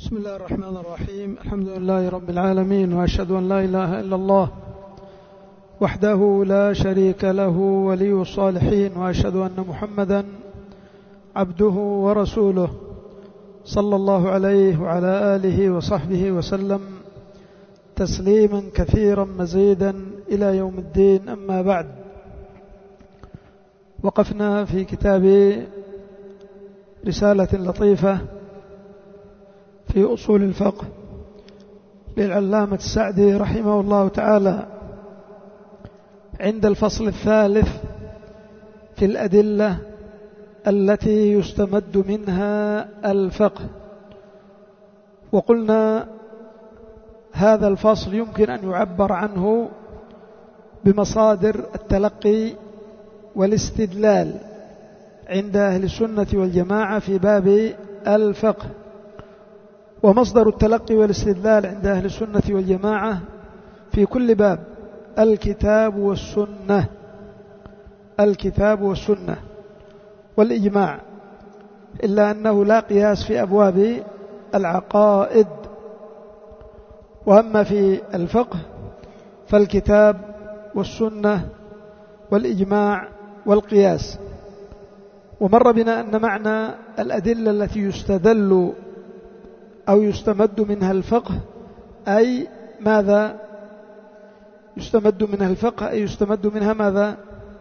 بسم الله الرحمن الرحيم. الحمد لله رب العالمين، وأشهد أن لا إله إلا الله وحده لا شريك له ولي الصالحين، وأشهد أن محمدا عبده ورسوله صلى الله عليه وعلى آله وصحبه وسلم تسليما كثيرا مزيدا إلى يوم الدين. أما بعد، وقفنا في كتاب رسالة لطيفة في أصول الفقه للعلامة السعدي رحمه الله تعالى عند الفصل الثالث في الأدلة التي يستمد منها الفقه. وقلنا هذا الفصل يمكن أن يعبر عنه بمصادر التلقي والاستدلال عند أهل السنة والجماعة في باب الفقه. ومصدر التلقي والاستدلال عند أهل السنة والجماعة في كل باب الكتاب والسنة، الكتاب والسنة والإجماع، إلا أنه لا قياس في أبواب العقائد. وأما في الفقه فالكتاب والسنة والإجماع والقياس. ومر بنا أن معنى الأدلة التي يستدل أو يستمد منها الفقه أي ماذا؟ يستمد منها الفقه أي يستمد منها ماذا؟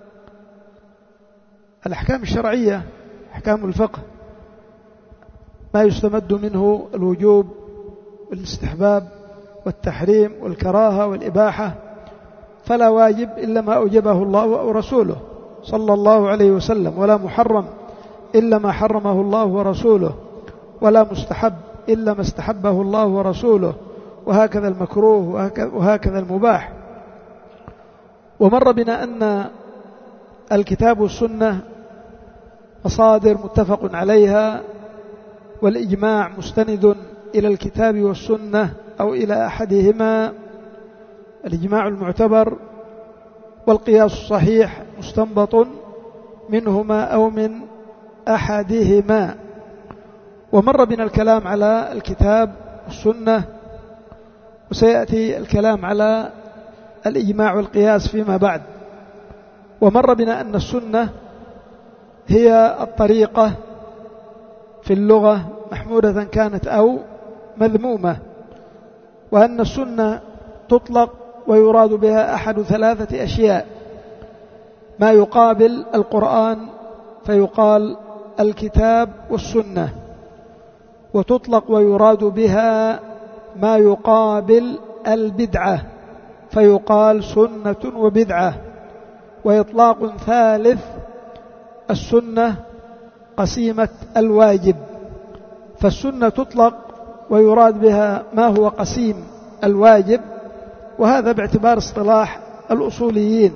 الأحكام الشرعية، أحكام الفقه، ما يستمد منه الوجوب والاستحباب والتحريم والكراهة والإباحة، فلا واجب إلا ما أوجبه الله ورسوله صلى الله عليه وسلم، ولا محرم إلا ما حرمه الله ورسوله، ولا مستحب إلا ما استحبه الله ورسوله، وهكذا المكروه وهكذا المباح. ومر بنا أن الكتاب والسنة مصادر متفق عليها، والإجماع مستند إلى الكتاب والسنة أو إلى أحدهما، الإجماع المعتبر، والقياس الصحيح مستنبط منهما أو من أحدهما. ومر بنا الكلام على الكتاب والسنة، وسيأتي الكلام على الإجماع والقياس فيما بعد. ومر بنا أن السنة هي الطريقة في اللغة محمودة كانت أو مذمومة، وأن السنة تطلق ويراد بها أحد ثلاثة أشياء: ما يقابل القرآن فيقال الكتاب والسنة، وتطلق ويراد بها ما يقابل البدعة فيقال سنة وبدعة. وإطلاق ثالث: السنة قسيمة الواجب، فالسنة تطلق ويراد بها ما هو قسيم الواجب، وهذا باعتبار اصطلاح الأصوليين.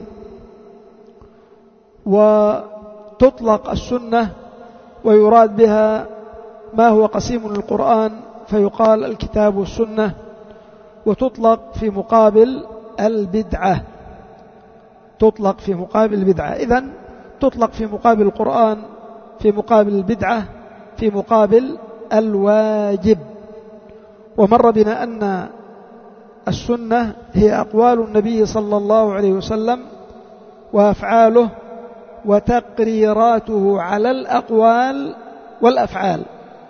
وتطلق السنة ويراد بها ما هو قسيم القرآن فيقال الكتاب والسنة، وتطلق في مقابل البدعة، تطلق في مقابل البدعة. إذن تطلق في مقابل القرآن، في مقابل البدعة، في مقابل الواجب. ومر بنا أن السنة هي أقوال النبي صلى الله عليه وسلم وأفعاله وتقريراته على الأقوال والأفعال.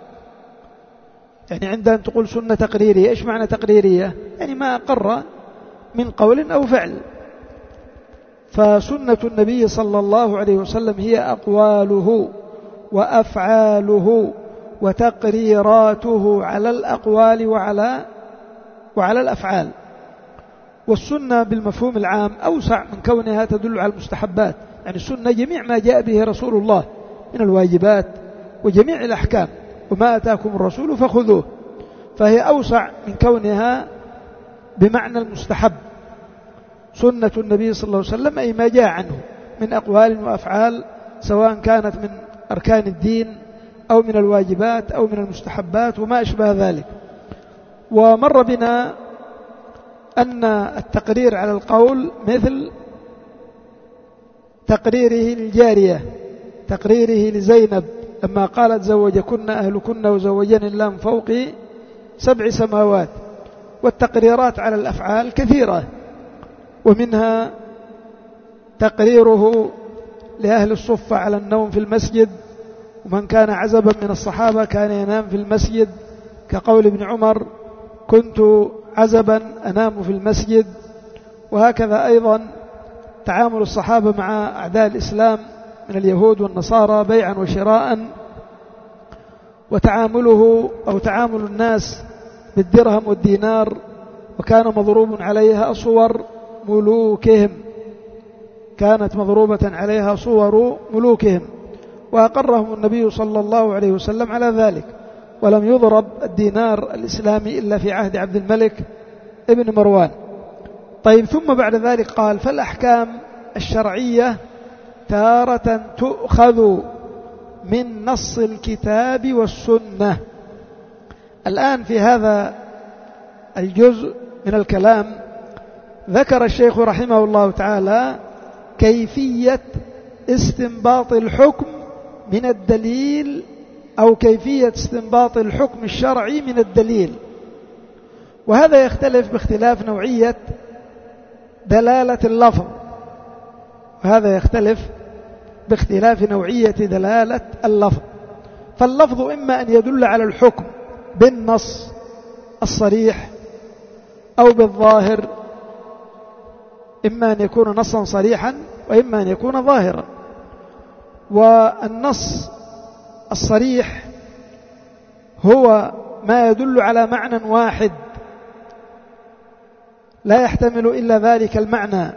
يعني عندما تقول سنة تقريرية، إيش معنى تقريرية؟ يعني ما أقر من قول أو فعل. فسنة النبي صلى الله عليه وسلم هي أقواله وأفعاله وتقريراته على الأقوال وعلى الأفعال. والسنة بالمفهوم العام أوسع من كونها تدل على المستحبات، يعني السنة جميع ما جاء به رسول الله من الواجبات وجميع الأحكام، وما أتاكم الرسول فخذوه، فهي أوسع من كونها بمعنى المستحب. سنة النبي صلى الله عليه وسلم أي ما جاء عنه من أقوال وأفعال، سواء كانت من أركان الدين أو من الواجبات أو من المستحبات وما أشبه ذلك. ومر بنا أن التقرير على القول مثل تقريره للجارية، تقريره لزينب لما قالت زوجكن أهلكن وزوجني الله من فوقي 7 سماوات. والتقريرات على الأفعال كثيرة، ومنها تقريره لأهل الصفة على النوم في المسجد، ومن كان عزبا من الصحابة كان ينام في المسجد، كقول ابن عمر: كنت عزبا أنام في المسجد. وهكذا أيضا تعامل الصحابة مع أعداء الإسلام من اليهود والنصارى بيعا وشراء، وتعامله أو تعامل الناس بالدرهم والدينار، وكان مضروب عليها صور ملوكهم، كانت مضروبة عليها صور ملوكهم، وأقرهم النبي صلى الله عليه وسلم على ذلك، ولم يضرب الدينار الإسلامي إلا في عهد عبد الملك ابن مروان. طيب، ثم بعد ذلك قال: فالأحكام الشرعية تارة تؤخذ من نص الكتاب والسنة. الآن في هذا الجزء من الكلام ذكر الشيخ رحمه الله تعالى كيفية استنباط الحكم من الدليل، أو كيفية استنباط الحكم الشرعي من الدليل، وهذا يختلف باختلاف نوعية دلالة اللفظ، وهذا يختلف باختلاف نوعية دلالة اللفظ. فاللفظ إما أن يدل على الحكم بالنص الصريح أو بالظاهر، إما أن يكون نصا صريحا وإما أن يكون ظاهرا. والنص الصريح هو ما يدل على معنى واحد لا يحتمل إلا ذلك المعنى،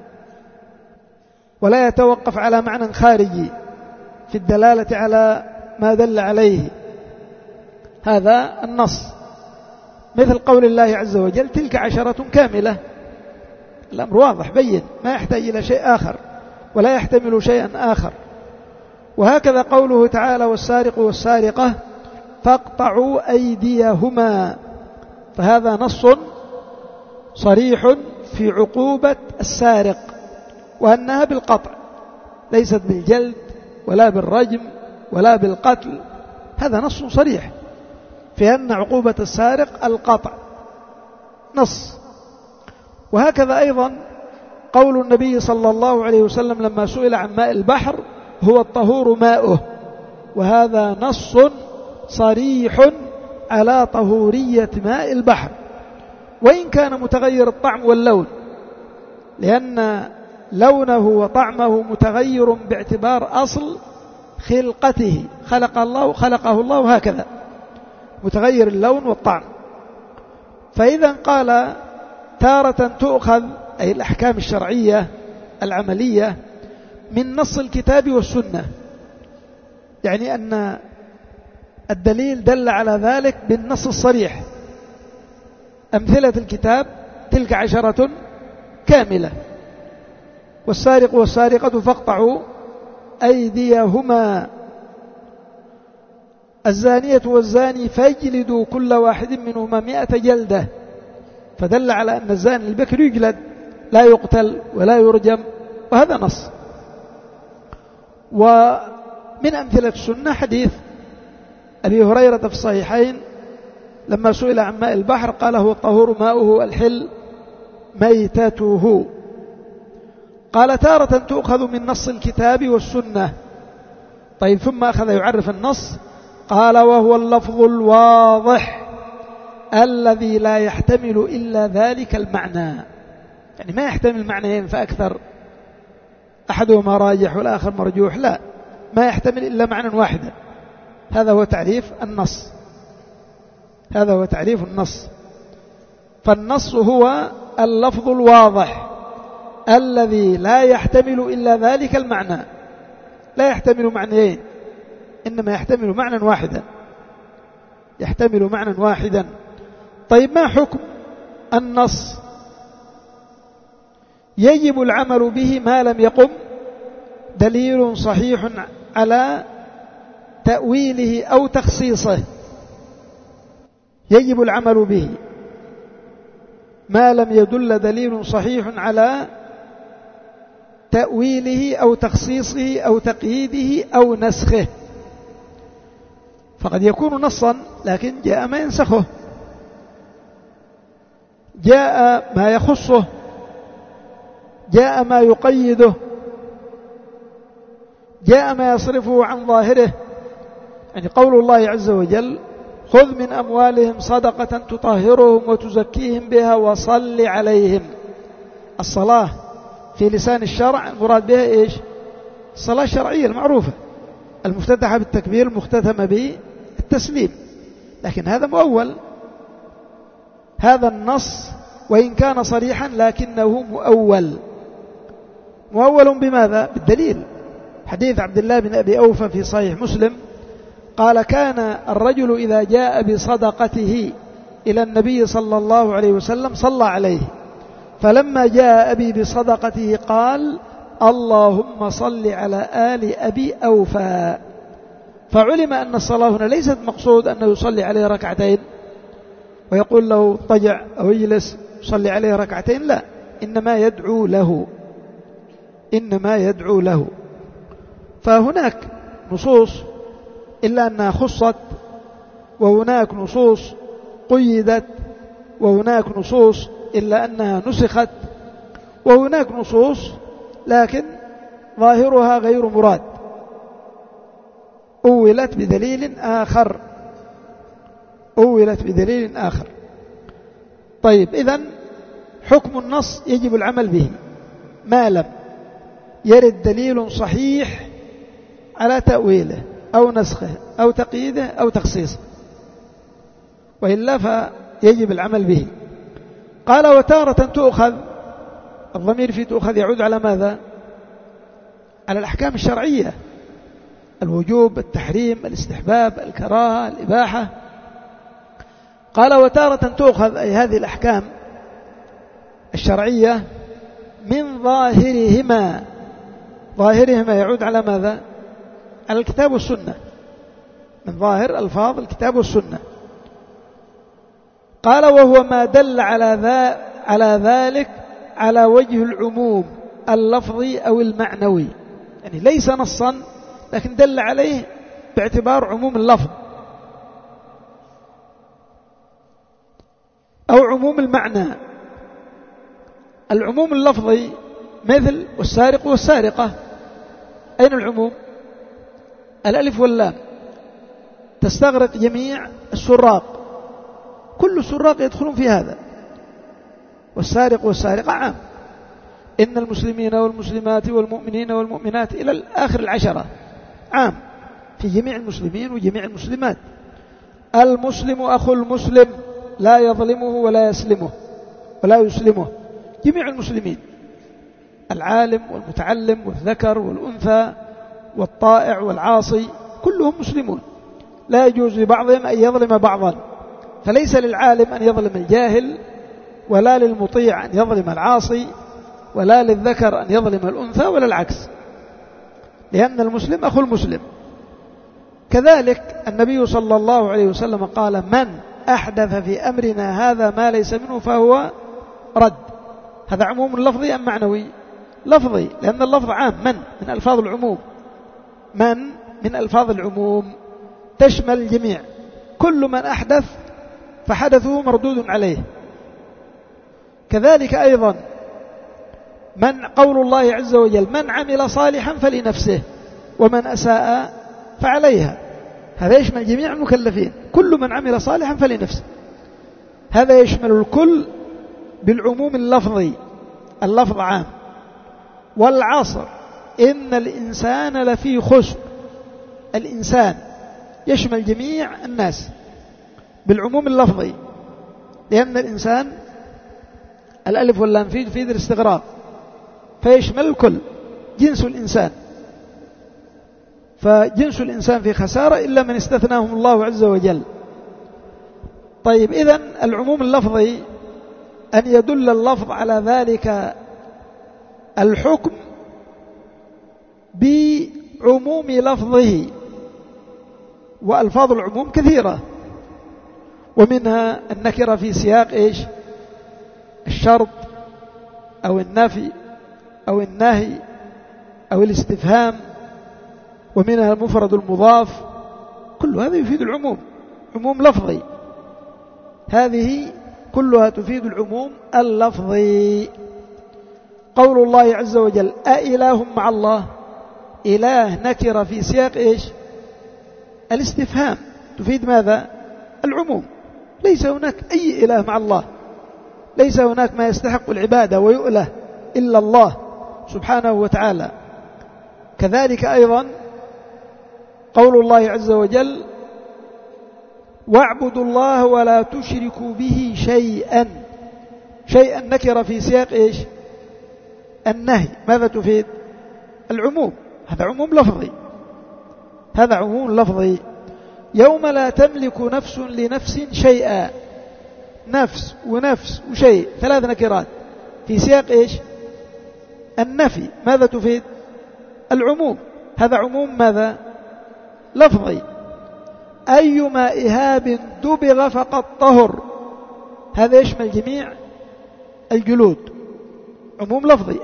ولا يتوقف على معنى خارجي في الدلالة على ما دل عليه. هذا النص، مثل قول الله عز وجل: تلك 10 كاملة. الأمر واضح بين، ما يحتاج إلى شيء آخر ولا يحتمل شيئا آخر. وهكذا قوله تعالى: والسارق والسارقة فاقطعوا أيديهما، فهذا نص صريح في عقوبة السارق، وأنها بالقطع ليست بالجلد ولا بالرجم ولا بالقتل. هذا نص صريح في أن عقوبة السارق القطع، نص. وهكذا أيضا قول النبي صلى الله عليه وسلم لما سئل عن ماء البحر: هو الطهور ماؤه، وهذا نص صريح على طهورية ماء البحر، وإن كان متغير الطعم واللون، لأن لونه وطعمه متغير باعتبار أصل خلقته، خلقه الله هكذا، متغير اللون والطعم. فإذا قال: تارة تؤخذ، أي الأحكام الشرعية العملية، من نص الكتاب والسنة، يعني أن الدليل دل على ذلك بالنص الصريح. أمثلة الكتاب: تلك 10 كاملة، والسارق والسارقة فاقطعوا أيديهما، الزانية والزاني فاجلدوا كل واحد منهما 100 جلدة، فدل على أن الزاني البكر يجلد لا يقتل ولا يرجم، وهذا نص. ومن أمثلة السنة حديث أبي هريرة في الصحيحين لما سئل عن ماء البحر قال: هو الطهور ماؤه الحل ميتته. قال: تارة تؤخذ من نص الكتاب والسنة. طيب، ثم أخذ يعرف النص، قال: وهو اللفظ الواضح الذي لا يحتمل إلا ذلك المعنى، يعني ما يحتمل معنيين فأكثر، أحدهما راجح والآخر مرجوح، لا، ما يحتمل إلا معنى واحدا. هذا هو تعريف النص، هذا هو تعريف النص. فالنص هو اللفظ الواضح الذي لا يحتمل إلا ذلك المعنى، لا يحتمل معنيين، إنما يحتمل معنى واحدا، يحتمل معنى واحدا. طيب، ما حكم النص؟ يجب العمل به ما لم يقم دليل صحيح على تأويله أو تخصيصه. يجب العمل به ما لم يدل دليل صحيح على تأويله أو تخصيصه أو تقييده أو نسخه. فقد يكون نصا لكن جاء ما ينسخه، جاء ما يخصه، جاء ما يقيده، جاء ما يصرفه عن ظاهره. يعني قول الله عز وجل: خذ من أموالهم صدقة تطهرهم وتزكيهم بها وصل عليهم. الصلاة في لسان الشرع المراد بها إيش؟ الصلاة الشرعية المعروفة المفتتحة بالتكبير المختتمة بالتسليم، لكن هذا مؤول. هذا النص وإن كان صريحا لكنه مؤول بماذا؟ بالدليل. حديث عبد الله بن أبي أوفى في صحيح مسلم قال: كان الرجل إذا جاء بصدقته إلى النبي صلى الله عليه وسلم صلى عليه، فلما جاء أبي بصدقته قال: اللهم صل على آل أبي أوفى. فعلم أن الصلاة هنا ليست مقصود أنه يصلي عليه ركعتين ويقول له اضطجع أو اجلس صلي عليه ركعتين، لا، إنما يدعو له. فهناك نصوص إلا أنها خصت، وهناك نصوص قيدت، وهناك نصوص إلا أنها نسخت، وهناك نصوص لكن ظاهرها غير مراد، أولت بدليل آخر. طيب، إذن حكم النص يجب العمل به ما لم يرد دليل صحيح على تأويله أو نسخه أو تقييده أو تخصيصه، وإلا فيجب العمل به. قال: وتارة تؤخذ، الضمير في تؤخذ يعود على ماذا؟ على الأحكام الشرعية: الوجوب، التحريم، الاستحباب، الكراهة، الإباحة. قال: وتارة تؤخذ، أي هذه الأحكام الشرعية، من ظاهرهما يعود على ماذا؟ على الكتاب والسنة، من ظاهر ألفاظ الكتاب والسنة. قال: وهو ما دل على ذلك على وجه العموم اللفظي أو المعنوي، يعني ليس نصا لكن دل عليه باعتبار عموم اللفظ أو عموم المعنى. العموم اللفظي مثل والسارق والسارقة، أين العموم؟ الألف واللام تستغرق جميع السراق، كل السراق يدخلون في هذا. والسارق والسارقة عام: إن المسلمين والمسلمات والمؤمنين والمؤمنات إلى آخر العشرة، عام في جميع المسلمين وجميع المسلمات. المسلم أخو المسلم لا يظلمه ولا يسلمه، جميع المسلمين، العالم والمتعلم والذكر والأنثى والطائع والعاصي كلهم مسلمون، لا يجوز لبعضهم أن يظلم بعضا. فليس للعالم أن يظلم الجاهل، ولا للمطيع أن يظلم العاصي، ولا للذكر أن يظلم الأنثى، ولا العكس، لأن المسلم أخو المسلم. كذلك النبي صلى الله عليه وسلم قال: من أحدث في أمرنا هذا ما ليس منه فهو رد. هذا عموم لفظي أم معنوي؟ لفظي، لأن اللفظ عام، من ألفاظ العموم، من ألفاظ العموم تشمل الجميع، كل من أحدث فحدثه مردود عليه. كذلك أيضا قول الله عز وجل: من عمل صالحا فلنفسه ومن أساء فعليها، هذا يشمل جميع المكلفين، كل من عمل صالحا فلنفسه، هذا يشمل الكل بالعموم اللفظي، اللفظ عام. والعصر إن الإنسان لفي خسر، الإنسان يشمل جميع الناس بالعموم اللفظي، لأن الإنسان الألف واللام في الاستغراق، فيشمل الكل، جنس الإنسان، فجنس الإنسان في خسارة إلا من استثناهم الله عز وجل. طيب، إذن العموم اللفظي أن يدل اللفظ على ذلك الحكم بعموم لفظه، وألفاظ العموم كثيرة، ومنها النكرة في سياق إيش؟ الشرط أو النفي أو النهي أو الاستفهام، ومنها المفرد المضاف، كل هذا يفيد العموم، عموم لفظي. هذه كلها تفيد العموم اللفظي. قول الله عز وجل أإله مع الله، إله نكرة في سياق إيش؟ الاستفهام، تفيد ماذا؟ العموم. ليس هناك أي إله مع الله، ليس هناك ما يستحق العبادة ويؤله إلا الله سبحانه وتعالى. كذلك أيضا قول الله عز وجل واعبدوا الله ولا تشركوا به شيئا. شيئا نكرة في سياق إيش؟ النهي، ماذا تفيد؟ العموم. هذا عموم لفظي، هذا عموم لفظي. يوم لا تملك نفس لنفس شيئا، نفس ونفس وشيء، ثلاث نكرات في سياق إيش؟ النفي، ماذا تفيد؟ العموم. هذا عموم ماذا؟ لفظي. أيما إهاب دبغ فقد طهر، هذا يشمل جميع الجلود، عموم لفظي.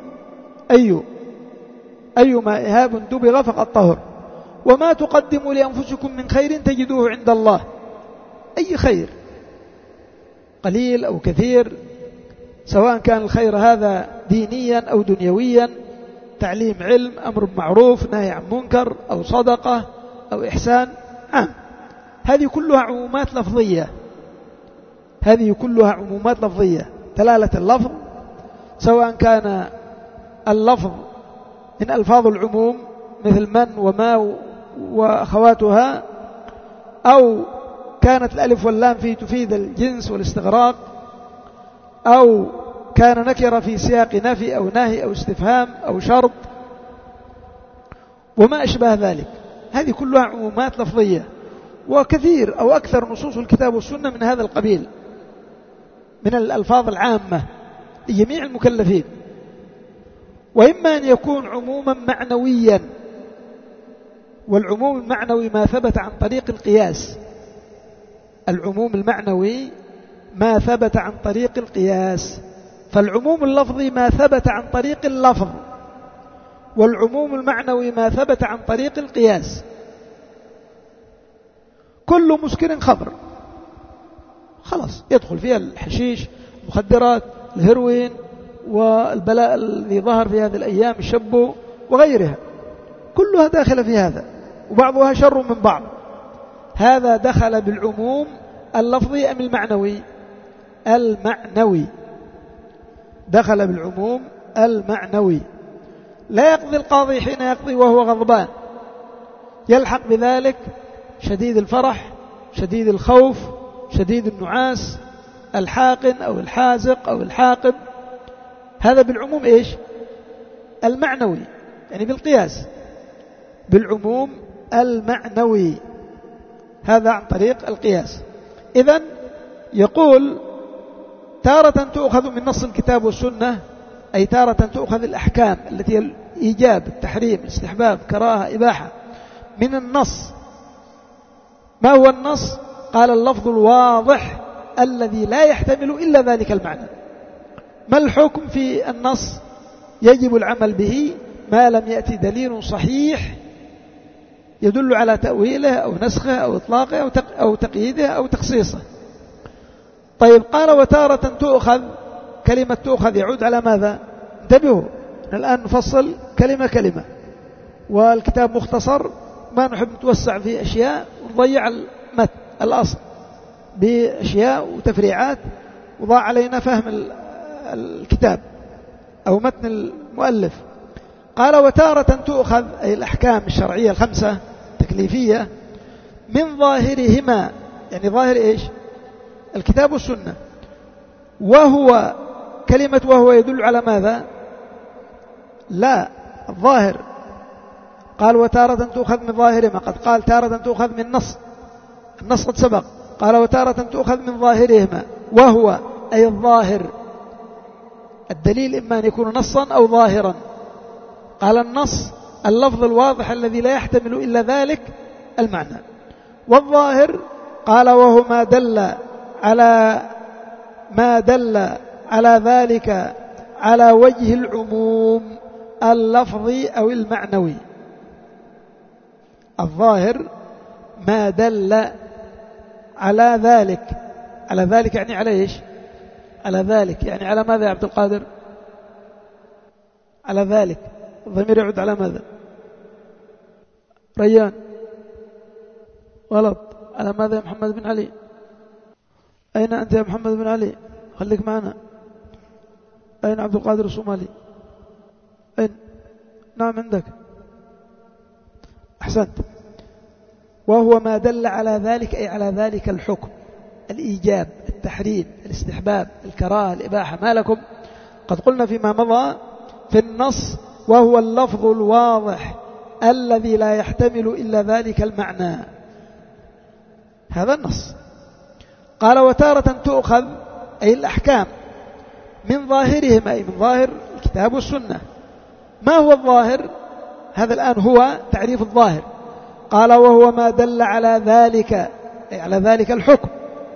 أيما إهاب دبغ فقد طهر. وما تقدموا لأنفسكم من خير تجدوه عند الله. أي خير قليل أو كثير، سواء كان الخير هذا دينيا أو دنيويا، تعليم علم، أمر بمعروف، نهي عن منكر، أو صدقة أو إحسان عام، هذه كلها عمومات لفظية. هذه كلها عمومات لفظية، دلالة اللفظ، سواء كان اللفظ من ألفاظ العموم مثل من وما وأخواتها، أو كانت الألف واللام فيه تفيد الجنس والاستغراق، أو كان نكرة في سياق نفي أو نهي أو استفهام أو شرط وما أشبه ذلك. هذه كلها عمومات لفظية، وكثير أو أكثر نصوص الكتاب والسنة من هذا القبيل، من الألفاظ العامة لجميع المكلفين. وإما أن يكون عموما معنويا، والعموم المعنوي ما ثبت عن طريق القياس. العموم المعنوي ما ثبت عن طريق القياس. فالعموم اللفظي ما ثبت عن طريق اللفظ، والعموم المعنوي ما ثبت عن طريق القياس. كل مسكر خمر، خلاص يدخل فيها الحشيش، المخدرات، الهيروين، والبلاء الذي ظهر في هذه الأيام، الشبو وغيرها، كلها داخلة في هذا، وبعضها شر من بعض. هذا دخل بالعموم اللفظي أم المعنوي؟ المعنوي، دخل بالعموم المعنوي. لا يقضي القاضي حين يقضي وهو غضبان، يلحق بذلك شديد الفرح، شديد الخوف، شديد النعاس، الحاقن أو الحازق أو الحاقب. هذا بالعموم إيش؟ المعنوي، يعني بالقياس، بالعموم المعنوي، هذا عن طريق القياس. إذن يقول تارة تؤخذ من نص الكتاب والسنة، أي تارة تؤخذ الأحكام التي هي الإيجاب، التحريم، الاستحباب، كراهة، إباحة، من النص. ما هو النص؟ قال اللفظ الواضح الذي لا يحتمل إلا ذلك المعنى. ما الحكم في النص؟ يجب العمل به ما لم يأتي دليل صحيح يدل على تأويله أو نسخه أو إطلاقه أو تقييده أو تخصيصه. طيب، قال وتارة تؤخذ، كلمة تؤخذ يعود على ماذا؟ انتبهوا، الآن نفصل كلمة كلمة، والكتاب مختصر، ما نحب نتوسع في أشياء ونضيع المتن الأصل بأشياء وتفريعات، وضاع علينا فهم الكتاب أو متن المؤلف. قال وتارة تؤخذ، أي الأحكام الشرعية الخمسة تكليفية، من ظاهرهما، يعني ظاهر إيش؟ الكتاب والسنة. وهو، كلمة وهو يدل على ماذا؟ لا، الظاهر. قال وتارة تؤخذ من ظاهرهما، قد قال تارة تؤخذ من النص قد سبق. قال وتارة تؤخذ من ظاهرهما، وهو أي الظاهر. الدليل إما أن يكون نصا أو ظاهرا. قال النص اللفظ الواضح الذي لا يحتمل إلا ذلك المعنى. والظاهر قال وهو ما دل على ذلك على وجه العموم اللفظي أو المعنوي. الظاهر ما دل على ذلك على ذلك يعني على إيش؟ على ذلك يعني على ماذا يا عبد القادر؟ على ذلك الضمير يعود على ماذا؟ ريان غلط. على ماذا يا محمد بن علي؟ أين أنت يا محمد بن علي؟ خليك معنا. أين عبد القادر الصومالي؟ أين؟ نعم عندك. أحسنت. وهو ما دل على ذلك أي على ذلك الحكم، الإيجاب، التحريم، الاستحباب، الكراهة، الإباحة. ما لكم؟ قد قلنا فيما مضى في النص وهو اللفظ الواضح الذي لا يحتمل إلا ذلك المعنى. هذا النص. قال وتارة تؤخذ أي الأحكام من ظاهرهما أي من ظاهر الكتاب والسنة. ما هو الظاهر؟ هذا الآن هو تعريف الظاهر. قال وهو ما دل على ذلك أي على ذلك الحكم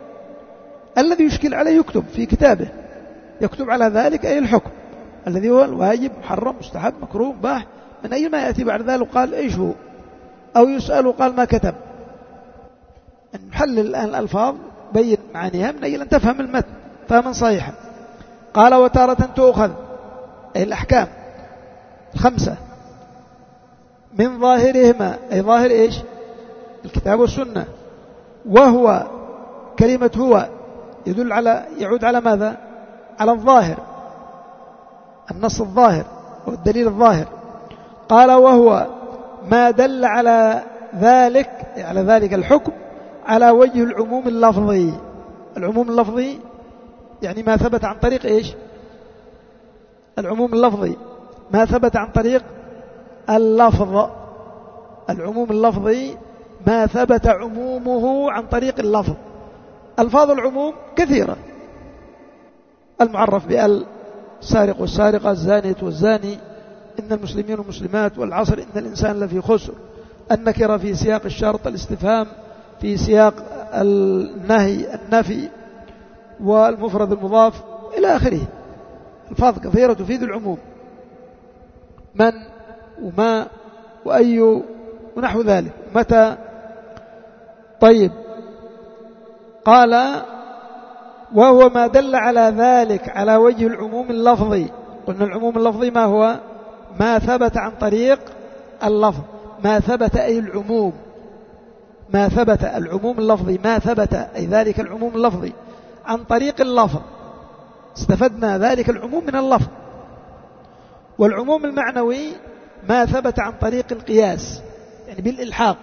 الذي يشكل عليه يكتب في كتابه، يكتب على ذلك أي الحكم الذي هو الواجب، محرم، مستحب، مكروه، مباح، من أي ما يأتي بعد ذلك قال إيش هو، أو يسأل قال ما كتب. نحلل الآن الألفاظ بين معانيها من أجل أن تفهم المتن فهما صحيحا. قال وتارة تؤخذ أي الأحكام الخمسة من ظاهرهما أي ظاهر إيش؟ الكتاب والسنة. وهو كلمة هو يعود على ماذا؟ على الظاهر، النص الظاهر والدليل الظاهر. قال وهو ما دل على ذلك الحكم على وجه العموم اللفظي. العموم اللفظي يعني ما ثبت عن طريق إيش؟ العموم اللفظي ما ثبت عن طريق اللفظ. العموم اللفظي ما ثبت عمومه عن طريق اللفظ. ألفاظ العموم كثيرة، المعرف بأل، السارق والسارقة، الزانية والزاني، إن المسلمين والمسلمات، والعصر إن الإنسان لفي خسر، النكرة في سياق الشرط، الاستفهام في سياق النهي، النفي، والمفرد المضاف إلى آخره. ألفاظ كثيرة تفيد العموم، من وما وأي ونحو ذلك، متى. طيب قال وهو ما دل على ذلك على وجه العموم اللفظي. قلنا العموم اللفظي ما هو؟ ما ثبت عن طريق اللفظ. ما ثبت أي العموم، ما ثبت العموم اللفظي، ما ثبت أي ذلك العموم اللفظي عن طريق اللفظ. استفدنا ذلك العموم من اللفظ. والعموم المعنوي ما ثبت عن طريق القياس يعني بالإلحاق.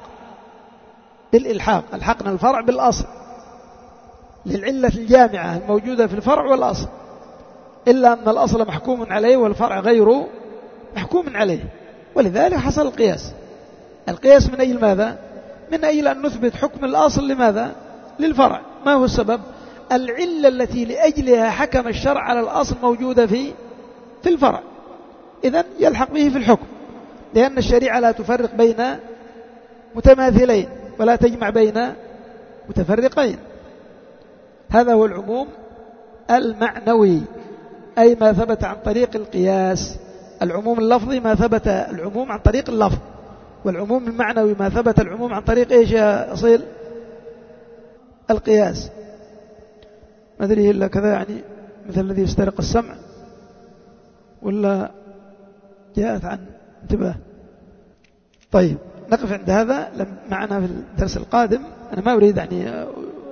ألحقنا الفرع بالأصل للعلة الجامعة الموجودة في الفرع والأصل، إلا أن الأصل محكوم عليه والفرع غير محكوم عليه، ولذلك حصل القياس. القياس من أجل ماذا؟ من أجل أن نثبت حكم الأصل لماذا؟ للفرع. ما هو السبب؟ العلة التي لأجلها حكم الشرع على الأصل موجودة في الفرع، إذن يلحق به في الحكم، لأن الشريعة لا تفرق بين متماثلين ولا تجمع بين متفرقين. هذا هو العموم المعنوي، أي ما ثبت عن طريق القياس. العموم اللفظي ما ثبت العموم عن طريق اللفظ، والعموم المعنوي ما ثبت العموم عن طريق إيش يا أصيل؟ القياس. ما أدري إلا كذا يعني مثل الذي يسترق السمع، ولا جاءت عن انتباه. طيب نقف عند هذا. معنا في الدرس القادم، أنا ما أريد يعني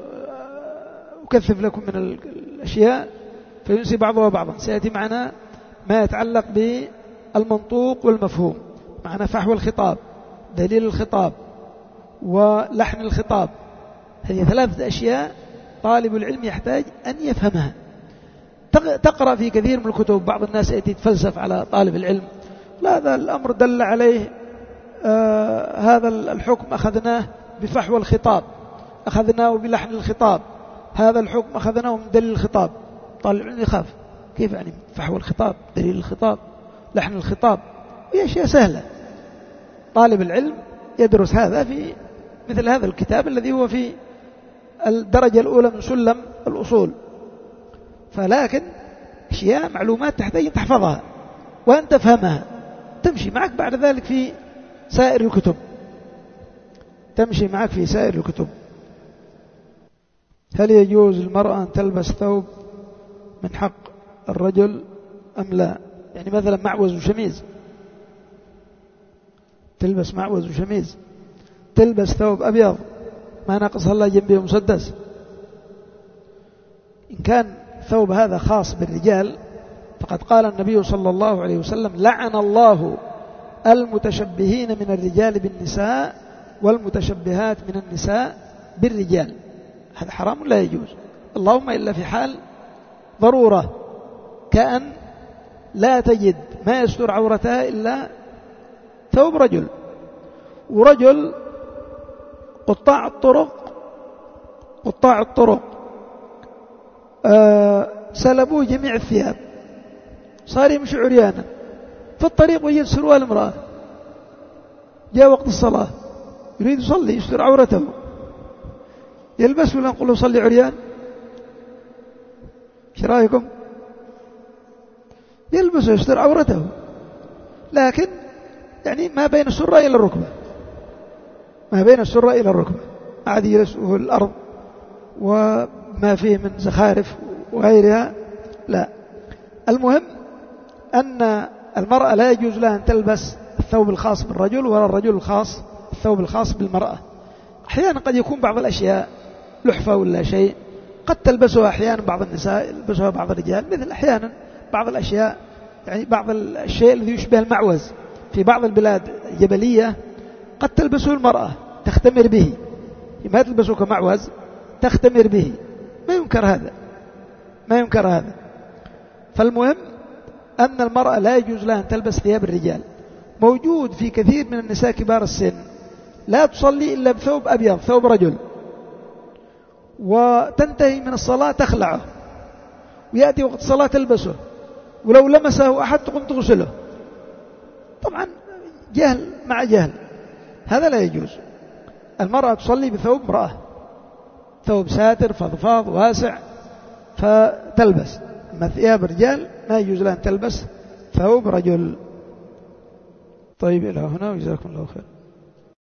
أكثف لكم من الأشياء فينسي بعضها بعضا. سيأتي معنا ما يتعلق بالمنطوق والمفهوم، معنا فحوى الخطاب، دليل الخطاب، ولحن الخطاب. هذه ثلاثة أشياء طالب العلم يحتاج أن يفهمها. تقرأ في كثير من الكتب، بعض الناس يأتي يتفلسف على طالب العلم، لا هذا الأمر دل عليه هذا الحكم أخذناه بفحوى الخطاب، أخذناه بلحن الخطاب، هذا الحكم أخذناه من دليل الخطاب. طالب العلم يخاف، كيف يعني فحوى الخطاب، دليل الخطاب، لحن الخطاب؟ هي أشياء سهلة. طالب العلم يدرس هذا في مثل هذا الكتاب الذي هو في الدرجة الأولى من سلم الأصول. فلكن أشياء معلومات تحتاج أن تحفظها وأن تفهمها، تمشي معك بعد ذلك في سائر الكتب، تمشي معك في سائر الكتب. هل يجوز للمرأة أن تلبس ثوب من حق الرجل أم لا؟ يعني مثلا معوز وشميز، تلبس معوز وشميز، تلبس ثوب أبيض ما ناقصها الله جنبه مسدس. إن كان ثوب هذا خاص بالرجال فقد قال النبي صلى الله عليه وسلم: لعن الله المتشبهين من الرجال بالنساء والمتشبهات من النساء بالرجال. هذا حرام لا يجوز، اللهم إلا في حال ضرورة، كأن لا تجد ما يستر عورتها إلا ثوب رجل، ورجل قطاع الطرق سلبوه جميع الثياب، صار يمشي عريانا في الطريق ويجد سروال امرأة، جاء وقت الصلاة يريد يصلي يستر عورته، يلبس ولا نقول له صلي عريان؟ ايش رايكم؟ يلبس ويستر عورته، لكن يعني ما بين السرة إلى الركبة، ما بين السرة إلى الركبة، عاد يلبسه الأرض وما فيه من زخارف وغيرها لا. المهم أن المرأة لا يجوز لها أن تلبس الثوب الخاص بالرجل ولا الرجل الثوب الخاص بالمرأة. أحيانا قد يكون بعض الأشياء لحفة ولا شيء قد تلبسها أحيانا بعض النساء، يلبسها بعض الرجال، مثل أحيانا بعض الأشياء، يعني بعض الشيء الذي يشبه المعوز في بعض البلاد الجبلية قد تلبسه المرأة تختمر به، ما تلبسه كمعوز، تختمر به، ما ينكر هذا. فالمهم أن المرأة لا يجوز لها أن تلبس ثياب الرجال. موجود في كثير من النساء كبار السن لا تصلي إلا بثوب أبيض، ثوب رجل، وتنتهي من الصلاة تخلعه، ويأتي وقت الصلاة تلبسه، ولو لمسه أحد تقوم تغسله. طبعا جهل مع جهل، هذا لا يجوز. المرأة تصلي بثوب امرأة، ثوب ساتر فضفاض واسع فتلبس، أما ثياب الرجال ما يجوز لها أن تلبس ثوب رجل. طيب إلى هنا وجزاكم الله خير.